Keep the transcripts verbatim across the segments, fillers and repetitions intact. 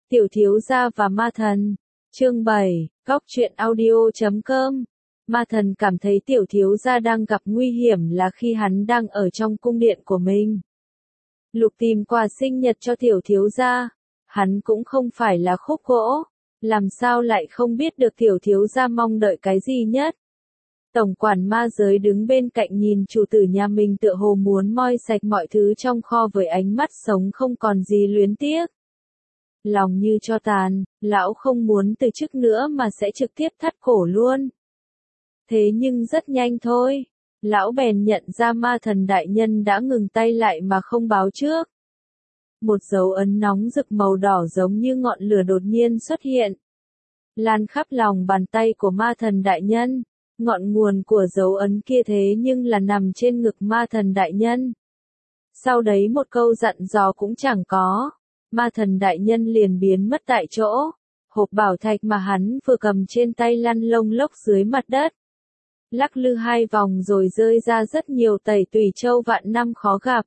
Tiểu thiếu gia và ma thần. Chương bảy, góc truyện audio chấm com. Ma thần cảm thấy tiểu thiếu gia đang gặp nguy hiểm là khi hắn đang ở trong cung điện của mình. Lục tìm quà sinh nhật cho tiểu thiếu gia. Hắn cũng không phải là khúc gỗ. Làm sao lại không biết được tiểu thiếu gia mong đợi cái gì nhất. Tổng quản ma giới đứng bên cạnh nhìn chủ tử nhà mình tựa hồ muốn moi sạch mọi thứ trong kho với ánh mắt sống không còn gì luyến tiếc. Lòng như cho tàn, lão không muốn từ chức nữa mà sẽ trực tiếp thắt cổ luôn. Thế nhưng rất nhanh thôi, lão bèn nhận ra ma thần đại nhân đã ngừng tay lại mà không báo trước. Một dấu ấn nóng rực màu đỏ giống như ngọn lửa đột nhiên xuất hiện. Lan khắp lòng bàn tay của ma thần đại nhân, ngọn nguồn của dấu ấn kia thế nhưng là nằm trên ngực ma thần đại nhân. Sau đấy một câu dặn dò cũng chẳng có. Ma thần đại nhân liền biến mất tại chỗ, hộp bảo thạch mà hắn vừa cầm trên tay lăn lông lốc dưới mặt đất. Lắc lư hai vòng rồi rơi ra rất nhiều tẩy tùy châu vạn năm khó gặp.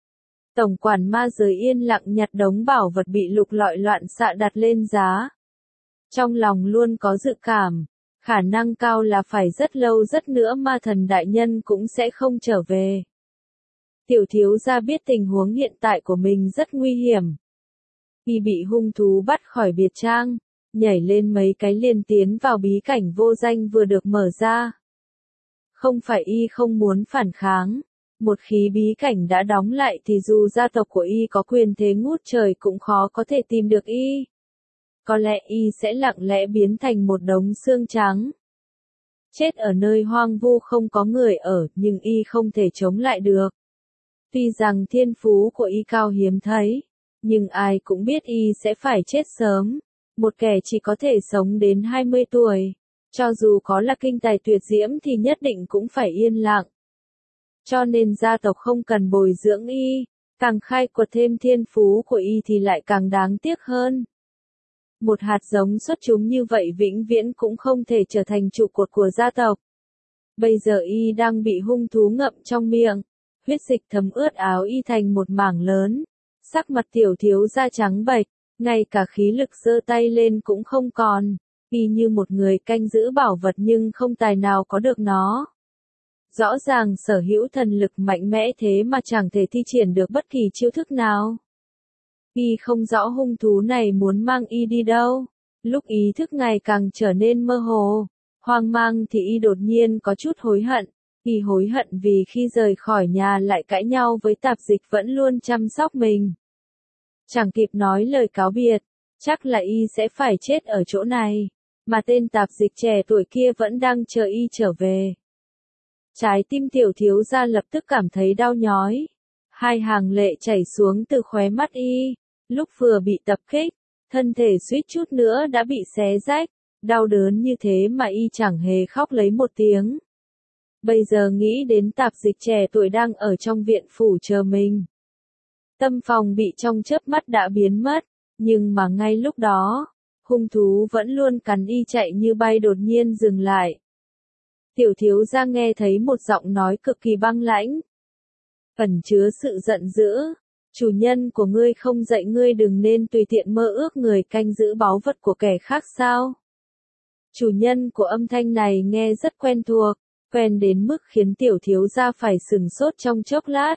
Tổng quản ma giới yên lặng nhặt đống bảo vật bị lục lọi loạn xạ đặt lên giá. Trong lòng luôn có dự cảm, khả năng cao là phải rất lâu rất nữa ma thần đại nhân cũng sẽ không trở về. Tiểu thiếu gia biết tình huống hiện tại của mình rất nguy hiểm. Y bị hung thú bắt khỏi biệt trang, nhảy lên mấy cái liền tiến vào bí cảnh vô danh vừa được mở ra. Không phải Y không muốn phản kháng, một khi bí cảnh đã đóng lại thì dù gia tộc của Y có quyền thế ngút trời cũng khó có thể tìm được Y. Có lẽ Y sẽ lặng lẽ biến thành một đống xương trắng. Chết ở nơi hoang vu không có người ở nhưng Y không thể chống lại được. Tuy rằng thiên phú của Y cao hiếm thấy, nhưng ai cũng biết Y sẽ phải chết sớm. Một kẻ chỉ có thể sống đến hai mươi tuổi, cho dù có là kinh tài tuyệt diễm thì nhất định cũng phải yên lặng. Cho nên gia tộc không cần bồi dưỡng Y, càng khai quật thêm thiên phú của Y thì lại càng đáng tiếc hơn. Một hạt giống xuất chúng như vậy vĩnh viễn cũng không thể trở thành trụ cột của gia tộc. Bây giờ Y đang bị hung thú ngậm trong miệng, huyết dịch thấm ướt áo Y thành một mảng lớn. Sắc mặt tiểu thiếu gia trắng bệch, ngay cả khí lực giơ tay lên cũng không còn, Y như một người canh giữ bảo vật nhưng không tài nào có được nó. Rõ ràng sở hữu thần lực mạnh mẽ thế mà chẳng thể thi triển được bất kỳ chiêu thức nào. Y không rõ hung thú này muốn mang Y đi đâu. Lúc ý thức ngày càng trở nên mơ hồ, hoang mang thì Y đột nhiên có chút hối hận. Y hối hận vì khi rời khỏi nhà lại cãi nhau với tạp dịch vẫn luôn chăm sóc mình. Chẳng kịp nói lời cáo biệt, chắc là Y sẽ phải chết ở chỗ này, mà tên tạp dịch trẻ tuổi kia vẫn đang chờ Y trở về. Trái tim tiểu thiếu gia lập tức cảm thấy đau nhói. Hai hàng lệ chảy xuống từ khóe mắt Y. Lúc vừa bị tập kích, thân thể suýt chút nữa đã bị xé rách. Đau đớn như thế mà Y chẳng hề khóc lấy một tiếng. Bây giờ nghĩ đến tạp dịch trẻ tuổi đang ở trong viện phủ chờ mình. Tâm phòng bị trong chớp mắt đã biến mất, nhưng mà ngay lúc đó, hung thú vẫn luôn cắn Y chạy như bay đột nhiên dừng lại. Tiểu thiếu gia nghe thấy một giọng nói cực kỳ băng lãnh, ẩn chứa sự giận dữ. Chủ nhân của ngươi không dạy ngươi đừng nên tùy tiện mơ ước người canh giữ báu vật của kẻ khác sao? Chủ nhân của âm thanh này nghe rất quen thuộc, quen đến mức khiến tiểu thiếu gia phải sừng sốt trong chốc lát.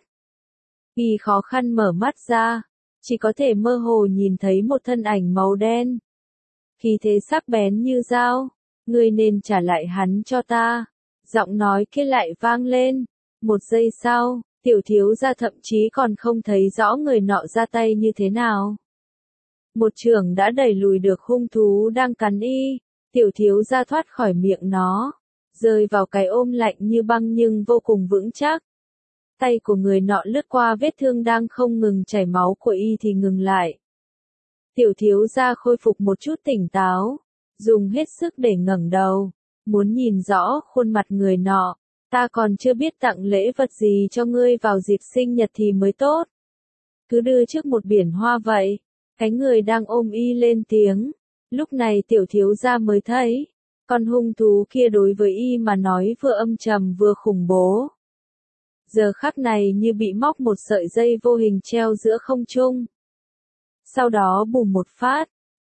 Y khó khăn mở mắt ra, chỉ có thể mơ hồ nhìn thấy một thân ảnh màu đen. Khí thế sắc bén như dao, ngươi nên trả lại hắn cho ta. Giọng nói kia lại vang lên. Một giây sau, tiểu thiếu gia thậm chí còn không thấy rõ người nọ ra tay như thế nào. Một chưởng đã đẩy lùi được hung thú đang cắn Y, tiểu thiếu gia thoát khỏi miệng nó, rơi vào cái ôm lạnh như băng nhưng vô cùng vững chắc. Tay của người nọ lướt qua vết thương đang không ngừng chảy máu của Y thì ngừng lại. Tiểu thiếu gia khôi phục một chút tỉnh táo, dùng hết sức để ngẩng đầu, muốn nhìn rõ khuôn mặt người nọ. Ta còn chưa biết tặng lễ vật gì cho ngươi vào dịp sinh nhật thì mới tốt. Cứ đưa trước một biển hoa vậy. Cái người đang ôm Y lên tiếng. Lúc này tiểu thiếu gia mới thấy, con hung thú kia đối với Y mà nói vừa âm trầm vừa khủng bố. Giờ khắc này như bị móc một sợi dây vô hình treo giữa không trung. Sau đó bùm một phát,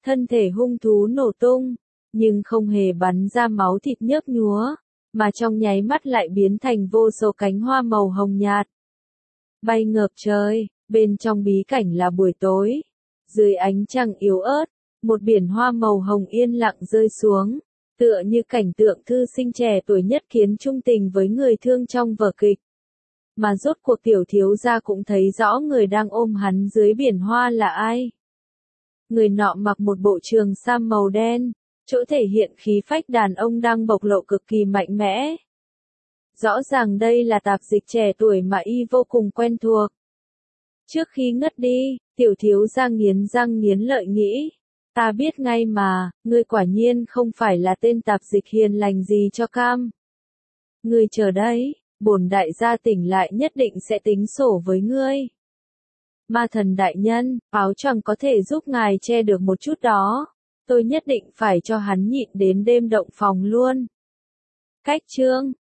thân thể hung thú nổ tung, nhưng không hề bắn ra máu thịt nhớp nhúa, mà trong nháy mắt lại biến thành vô số cánh hoa màu hồng nhạt. Bay ngược trời, bên trong bí cảnh là buổi tối. Dưới ánh trăng yếu ớt, một biển hoa màu hồng yên lặng rơi xuống, tựa như cảnh tượng thư sinh trẻ tuổi nhất kiến trung tình với người thương trong vở kịch. Mà rốt cuộc tiểu thiếu gia cũng thấy rõ người đang ôm hắn dưới biển hoa là ai. Người nọ mặc một bộ trường sam màu đen, chỗ thể hiện khí phách đàn ông đang bộc lộ cực kỳ mạnh mẽ. Rõ ràng đây là tạp dịch trẻ tuổi mà y vô cùng quen thuộc. Trước khi ngất đi, tiểu thiếu gia nghiến răng nghiến lợi nghĩ, ta biết ngay mà, ngươi quả nhiên không phải là tên tạp dịch hiền lành gì cho cam. Ngươi chờ đấy, bổn đại gia tỉnh lại nhất định sẽ tính sổ với ngươi. Ma thần đại nhân, áo choàng có thể giúp ngài che được một chút đó, tôi nhất định phải cho hắn nhịn đến đêm động phòng luôn. Cách chương